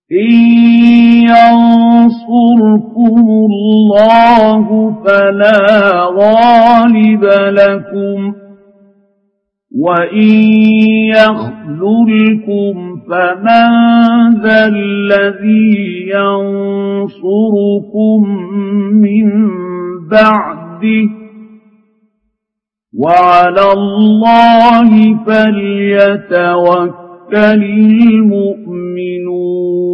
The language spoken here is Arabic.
إن ينصركم الله فلا غالب لكم وإن يخذلكم فمن ذا الذي ينصركم من بعده وعلى الله فليتوكل المؤمنون